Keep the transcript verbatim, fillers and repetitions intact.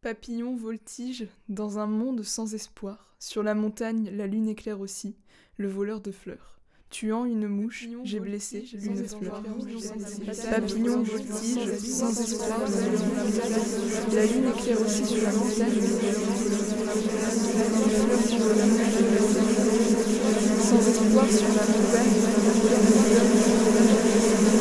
Papillon voltige dans un monde sans espoir. Sur la montagne, la lune éclaire aussi, le voleur de fleurs. Tuant une mouche, j'ai blessé une fleur. Papillon voltige sans espoir. La lune éclaire aussi sur la montagne. Sans espoir sur la montagne.